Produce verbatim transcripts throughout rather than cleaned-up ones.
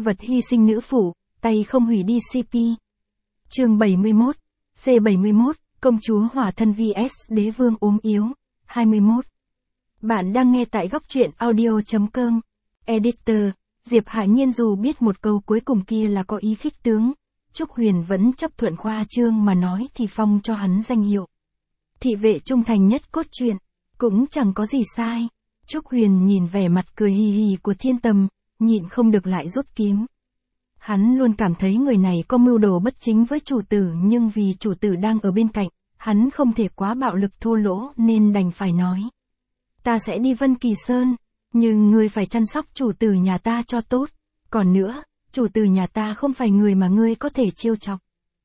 Vật hy sinh nữ phụ, tay không hủy đi xê pê. Chương bảy mươi mốt, C bảy mươi mốt, công chúa hỏa thân vs đế vương ốm yếu, hai mươi mốt. Bạn đang nghe tại góc truyện audio.com. Editor, Diệp Hải Nhiên dù biết một câu cuối cùng kia là có ý khích tướng, Trúc Huyền vẫn chấp thuận khoa trương mà nói thì phong cho hắn danh hiệu thị vệ trung thành nhất cốt truyện, cũng chẳng có gì sai. Trúc Huyền nhìn vẻ mặt cười hì hì của Thiên Tầm, nhịn không được lại rút kiếm. Hắn luôn cảm thấy người này có mưu đồ bất chính với chủ tử, nhưng vì chủ tử đang ở bên cạnh, hắn không thể quá bạo lực thô lỗ nên đành phải nói. Ta sẽ đi Vân Kỳ Sơn, nhưng ngươi phải chăm sóc chủ tử nhà ta cho tốt. Còn nữa, chủ tử nhà ta không phải người mà ngươi có thể trêu chọc.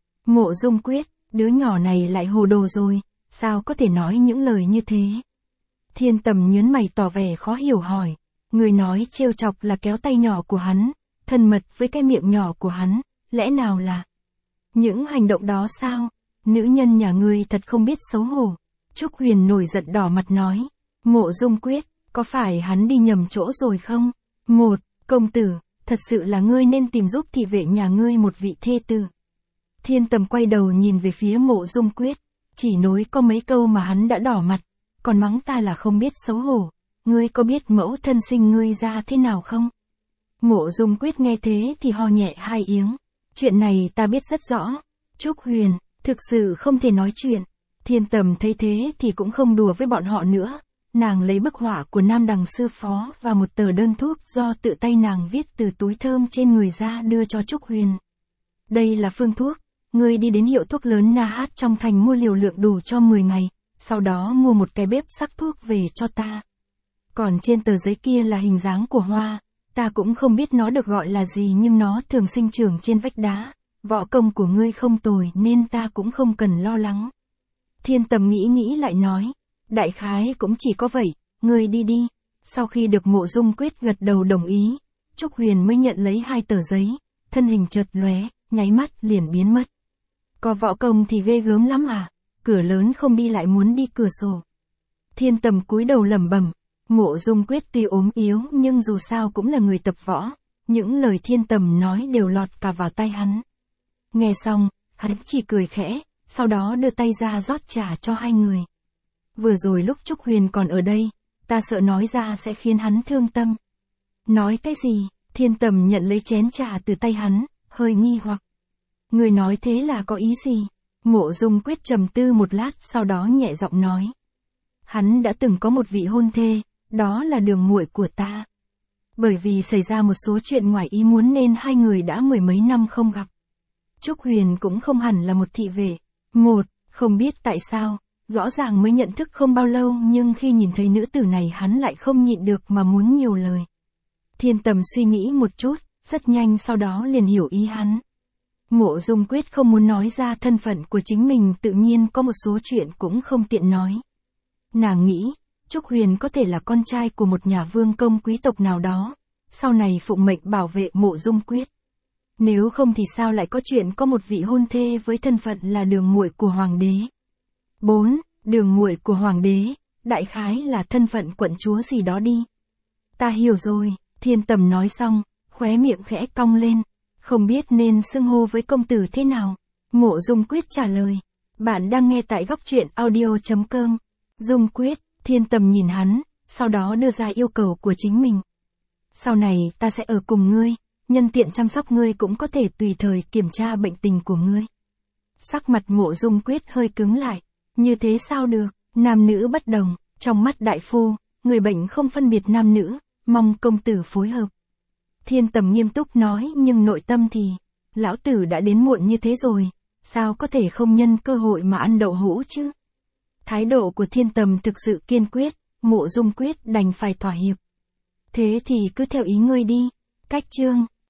Mộ Dung Quyết, đứa nhỏ này lại hồ đồ rồi, sao có thể nói những lời như thế? Thiên Tầm nhớn mày tỏ vẻ khó hiểu hỏi, người nói trêu chọc là kéo tay nhỏ của hắn, thân mật với cái miệng nhỏ của hắn, lẽ nào là những hành động đó sao? Nữ nhân nhà ngươi thật không biết xấu hổ. Trúc Huyền nổi giận đỏ mặt nói, Mộ Dung Quyết, có phải hắn đi nhầm chỗ rồi không? Một, công tử, thật sự là ngươi nên tìm giúp thị vệ nhà ngươi một vị thê tử. Thiên Tầm quay đầu nhìn về phía Mộ Dung Quyết, chỉ nói có mấy câu mà hắn đã đỏ mặt, còn mắng ta là không biết xấu hổ. Ngươi có biết mẫu thân sinh ngươi ra thế nào không? Mộ Dung Quyết nghe thế thì ho nhẹ hai tiếng. Chuyện này ta biết rất rõ. Trúc Huyền, thực sự không thể nói chuyện. Thiên Tầm thấy thế thì cũng không đùa với bọn họ nữa. Nàng lấy bức họa của Nam Đằng sư phó và một tờ đơn thuốc do tự tay nàng viết từ túi thơm trên người ra đưa cho Trúc Huyền. Đây là phương thuốc. Ngươi đi đến hiệu thuốc lớn Na Hát trong thành mua liều lượng đủ cho mười ngày. Sau đó mua một cái bếp sắc thuốc về cho ta. Còn trên tờ giấy kia là hình dáng của hoa. Ta cũng không biết nó được gọi là gì nhưng nó thường sinh trưởng trên vách đá. Võ công của ngươi không tồi nên ta cũng không cần lo lắng. Thiên Tầm nghĩ nghĩ lại nói. Đại khái cũng chỉ có vậy, ngươi đi đi. Sau khi được Mộ Dung Quyết gật đầu đồng ý, Trúc Huyền mới nhận lấy hai tờ giấy, thân hình chợt lóe, nháy mắt liền biến mất. Có võ công thì ghê gớm lắm à, cửa lớn không đi lại muốn đi cửa sổ. Thiên Tầm cúi đầu lẩm bẩm, Mộ Dung Quyết tuy ốm yếu nhưng dù sao cũng là người tập võ, những lời Thiên Tầm nói đều lọt cả vào tai hắn. Nghe xong, hắn chỉ cười khẽ, sau đó đưa tay ra rót trà cho hai người. Vừa rồi lúc Trúc Huyền còn ở đây, ta sợ nói ra sẽ khiến hắn thương tâm. Nói cái gì? Thiên Tầm nhận lấy chén trà từ tay hắn, hơi nghi hoặc. Người nói thế là có ý gì? Mộ Dung Quyết trầm tư một lát sau đó nhẹ giọng nói. Hắn đã từng có một vị hôn thê, đó là Đường muội của ta. Bởi vì xảy ra một số chuyện ngoài ý muốn nên hai người đã mười mấy năm không gặp. Trúc Huyền cũng không hẳn là một thị vệ. Một, không biết tại sao. Rõ ràng mới nhận thức không bao lâu nhưng khi nhìn thấy nữ tử này hắn lại không nhịn được mà muốn nhiều lời. Thiên Tầm suy nghĩ một chút, rất nhanh sau đó liền hiểu ý hắn. Mộ Dung Quyết không muốn nói ra thân phận của chính mình, tự nhiên có một số chuyện cũng không tiện nói. Nàng nghĩ, Trúc Huyền có thể là con trai của một nhà vương công quý tộc nào đó, sau này phụng mệnh bảo vệ Mộ Dung Quyết. Nếu không thì sao lại có chuyện có một vị hôn thê với thân phận là đường muội của hoàng đế. bốn. Đường muội của hoàng đế, đại khái là thân phận quận chúa gì đó đi. Ta hiểu rồi, Thiên Tầm nói xong, khóe miệng khẽ cong lên, không biết nên xưng hô với công tử thế nào. Mộ Dung Quyết trả lời, bạn đang nghe tại góc truyện audio.com. Dung Quyết, Thiên Tầm nhìn hắn, sau đó đưa ra yêu cầu của chính mình. Sau này ta sẽ ở cùng ngươi, nhân tiện chăm sóc ngươi cũng có thể tùy thời kiểm tra bệnh tình của ngươi. Sắc mặt Mộ Dung Quyết hơi cứng lại. Như thế sao được, nam nữ bất đồng, trong mắt đại phu, người bệnh không phân biệt nam nữ, mong công tử phối hợp. Thiên Tầm nghiêm túc nói nhưng nội tâm thì, lão tử đã đến muộn như thế rồi, sao có thể không nhân cơ hội mà ăn đậu hũ chứ? Thái độ của Thiên Tầm thực sự kiên quyết, Mộ Dung Quyết đành phải thỏa hiệp. Thế thì cứ theo ý ngươi đi, cách chương.